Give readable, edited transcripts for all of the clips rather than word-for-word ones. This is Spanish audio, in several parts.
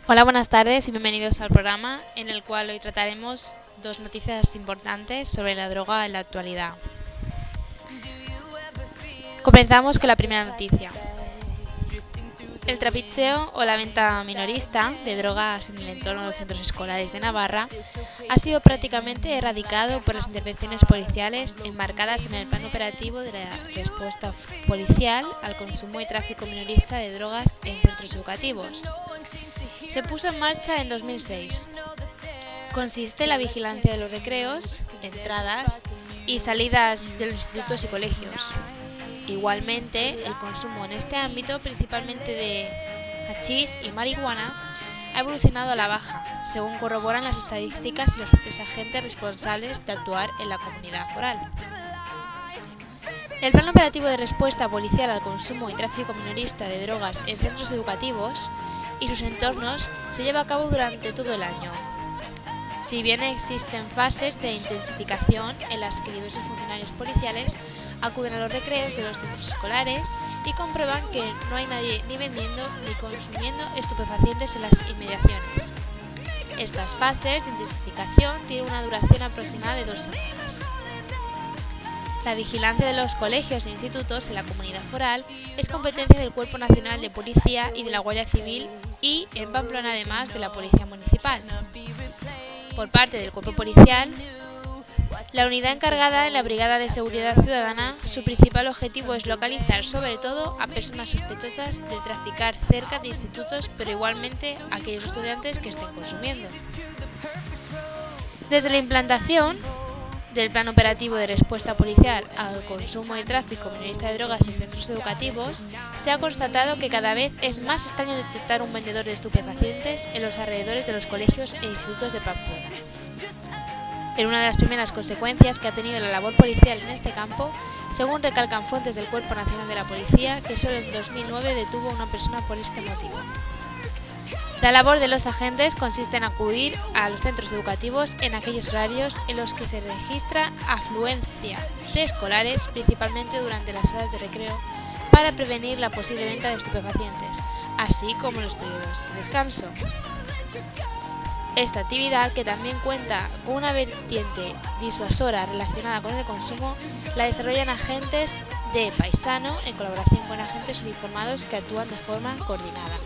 Hola, buenas tardes y bienvenidos al programa en el cual hoy trataremos dos noticias importantes sobre la droga en la actualidad. Comenzamos con la primera noticia. El trapicheo o la venta minorista de drogas en el entorno de los centros escolares de Navarra ha sido prácticamente erradicado por las intervenciones policiales enmarcadas en el Plan Operativo de la Respuesta Policial al Consumo y Tráfico Minorista de Drogas en Centros Educativos. Se puso en marcha en 2006. Consiste en la vigilancia de los recreos, entradas y salidas de los institutos y colegios. Igualmente, el consumo en este ámbito, principalmente de hachís y marihuana, ha evolucionado a la baja, según corroboran las estadísticas y los propios agentes responsables de actuar en la comunidad foral. El Plan Operativo de Respuesta Policial al Consumo y Tráfico Minorista de Drogas en Centros Educativos y sus entornos se lleva a cabo durante todo el año. Si bien existen fases de intensificación en las que diversos funcionarios policiales acuden a los recreos de los centros escolares y comprueban que no hay nadie ni vendiendo ni consumiendo estupefacientes en las inmediaciones. Estas fases de intensificación tienen una duración aproximada de 2 semanas. La vigilancia de los colegios e institutos en la comunidad foral es competencia del Cuerpo Nacional de Policía y de la Guardia Civil y, en Pamplona además, de la Policía Municipal. Por parte del Cuerpo Policial, la unidad encargada en la Brigada de Seguridad Ciudadana, su principal objetivo es localizar sobre todo a personas sospechosas de traficar cerca de institutos, pero igualmente a aquellos estudiantes que estén consumiendo. Desde la implantación del Plan Operativo de Respuesta Policial al Consumo y Tráfico Minorista de Drogas en centros educativos, se ha constatado que cada vez es más extraño detectar un vendedor de estupefacientes en los alrededores de los colegios e institutos de Pamplona. En una de las primeras consecuencias que ha tenido la labor policial en este campo, según recalcan fuentes del Cuerpo Nacional de la Policía, que solo en 2009 detuvo a una persona por este motivo. La labor de los agentes consiste en acudir a los centros educativos en aquellos horarios en los que se registra afluencia de escolares, principalmente durante las horas de recreo, para prevenir la posible venta de estupefacientes, así como en los periodos de descanso. Esta actividad, que también cuenta con una vertiente disuasora relacionada con el consumo, la desarrollan agentes de paisano en colaboración con agentes uniformados que actúan de forma coordinada.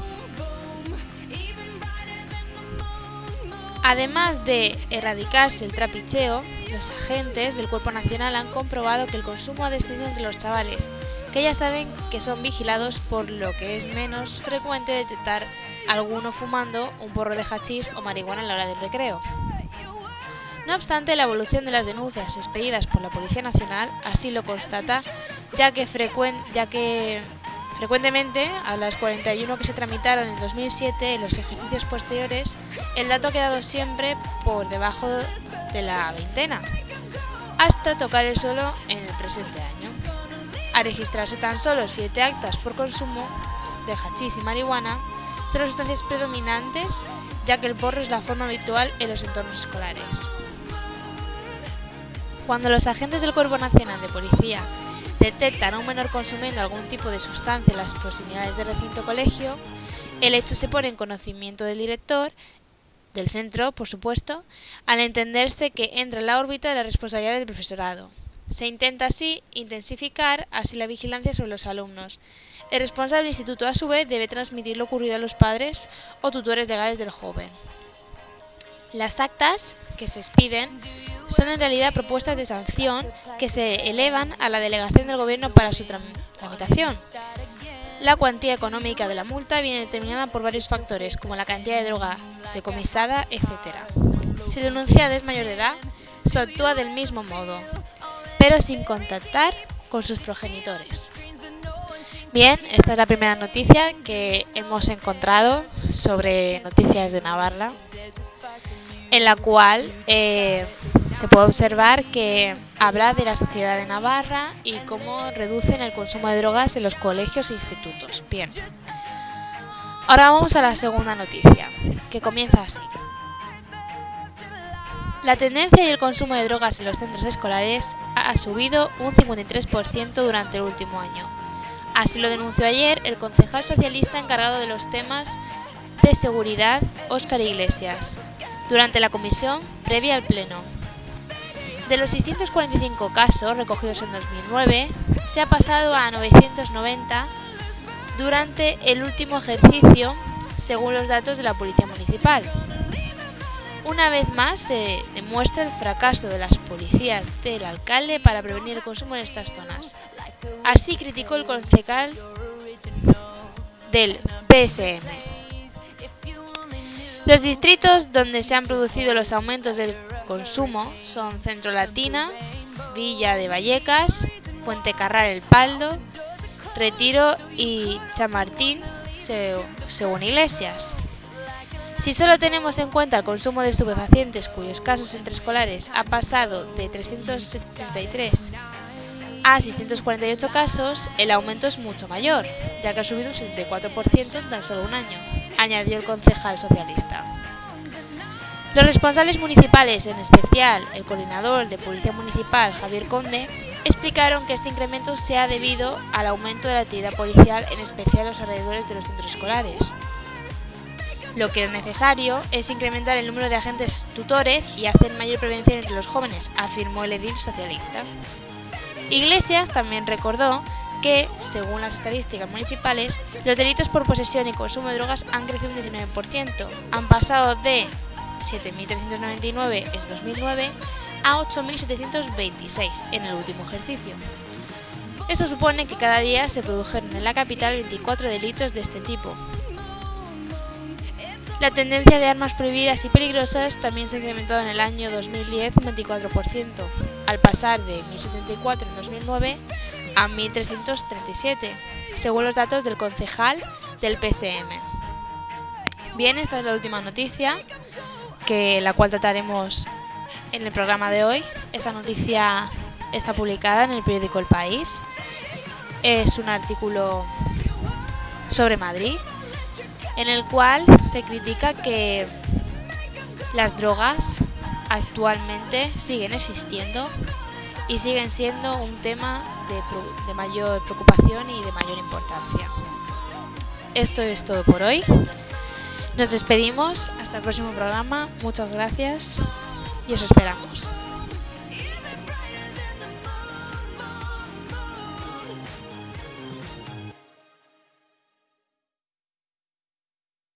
Además de erradicarse el trapicheo, los agentes del Cuerpo Nacional han comprobado que el consumo ha descendido entre los chavales, que ya saben que son vigilados, por lo que es menos frecuente detectar alguno fumando un porro de hachís o marihuana en la hora del recreo. No obstante, la evolución de las denuncias expedidas por la Policía Nacional así lo constata, ya que frecuentemente, a las 41 que se tramitaron en 2007, en los ejercicios posteriores, el dato ha quedado siempre por debajo de la veintena, hasta tocar el suelo en el presente año. A registrarse tan solo 7 actas por consumo de hachís y marihuana, son las sustancias predominantes, ya que el porro es la forma habitual en los entornos escolares. Cuando los agentes del Cuerpo Nacional de Policía detectan a un menor consumiendo algún tipo de sustancia en las proximidades del recinto colegio, el hecho se pone en conocimiento del director del centro, por supuesto, al entenderse que entra en la órbita de la responsabilidad del profesorado. Se intenta así intensificar la vigilancia sobre los alumnos. El responsable del instituto, a su vez, debe transmitir lo ocurrido a los padres o tutores legales del joven. Las actas que se expiden son en realidad propuestas de sanción que se elevan a la delegación del gobierno para su tramitación. La cuantía económica de la multa viene determinada por varios factores, como la cantidad de droga decomisada, etc. Si el denunciado es mayor de edad, se actúa del mismo modo, pero sin contactar con sus progenitores. Bien, esta es la primera noticia que hemos encontrado sobre Noticias de Navarra, en la cual se puede observar que habla de la sociedad de Navarra y cómo reducen el consumo de drogas en los colegios e institutos. Bien, ahora vamos a la segunda noticia, que comienza así. La tendencia y el consumo de drogas en los centros escolares ha subido un 53% durante el último año. Así lo denunció ayer el concejal socialista encargado de los temas de Seguridad, Óscar Iglesias, durante la comisión previa al Pleno. De los 645 casos recogidos en 2009, se ha pasado a 990 durante el último ejercicio, según los datos de la Policía Municipal. Una vez más se demuestra el fracaso de las policías del alcalde para prevenir el consumo en estas zonas. Así criticó el concejal del PSM. Los distritos donde se han producido los aumentos del consumo son Centro Latina, Villa de Vallecas, Fuentecarral El Paldo, Retiro y Chamartín, según Iglesias. Si solo tenemos en cuenta el consumo de estupefacientes, cuyos casos entre escolares ha pasado de 373 a 648 casos, el aumento es mucho mayor, ya que ha subido un 74% en tan solo un año, añadió el concejal socialista. Los responsables municipales, en especial el coordinador de Policía Municipal, Javier Conde, explicaron que este incremento se ha debido al aumento de la actividad policial, en especial en los alrededores de los centros escolares. Lo que es necesario es incrementar el número de agentes tutores y hacer mayor prevención entre los jóvenes, afirmó el edil socialista. Iglesias también recordó que, según las estadísticas municipales, los delitos por posesión y consumo de drogas han crecido un 19%, han pasado de 7.399 en 2009 a 8.726 en el último ejercicio. Eso supone que cada día se produjeron en la capital 24 delitos de este tipo. La tendencia de armas prohibidas y peligrosas también se ha incrementado en el año 2010 un 24%, al pasar de 1.074 en 2009 a 1.337, según los datos del concejal del PSM. Bien, esta es la última noticia, la cual trataremos en el programa de hoy. Esta noticia está publicada en el periódico El País. Es un artículo sobre Madrid, en el cual se critica que las drogas actualmente siguen existiendo y siguen siendo un tema de mayor preocupación y de mayor importancia. Esto es todo por hoy. Nos despedimos hasta el próximo programa. Muchas gracias y os esperamos.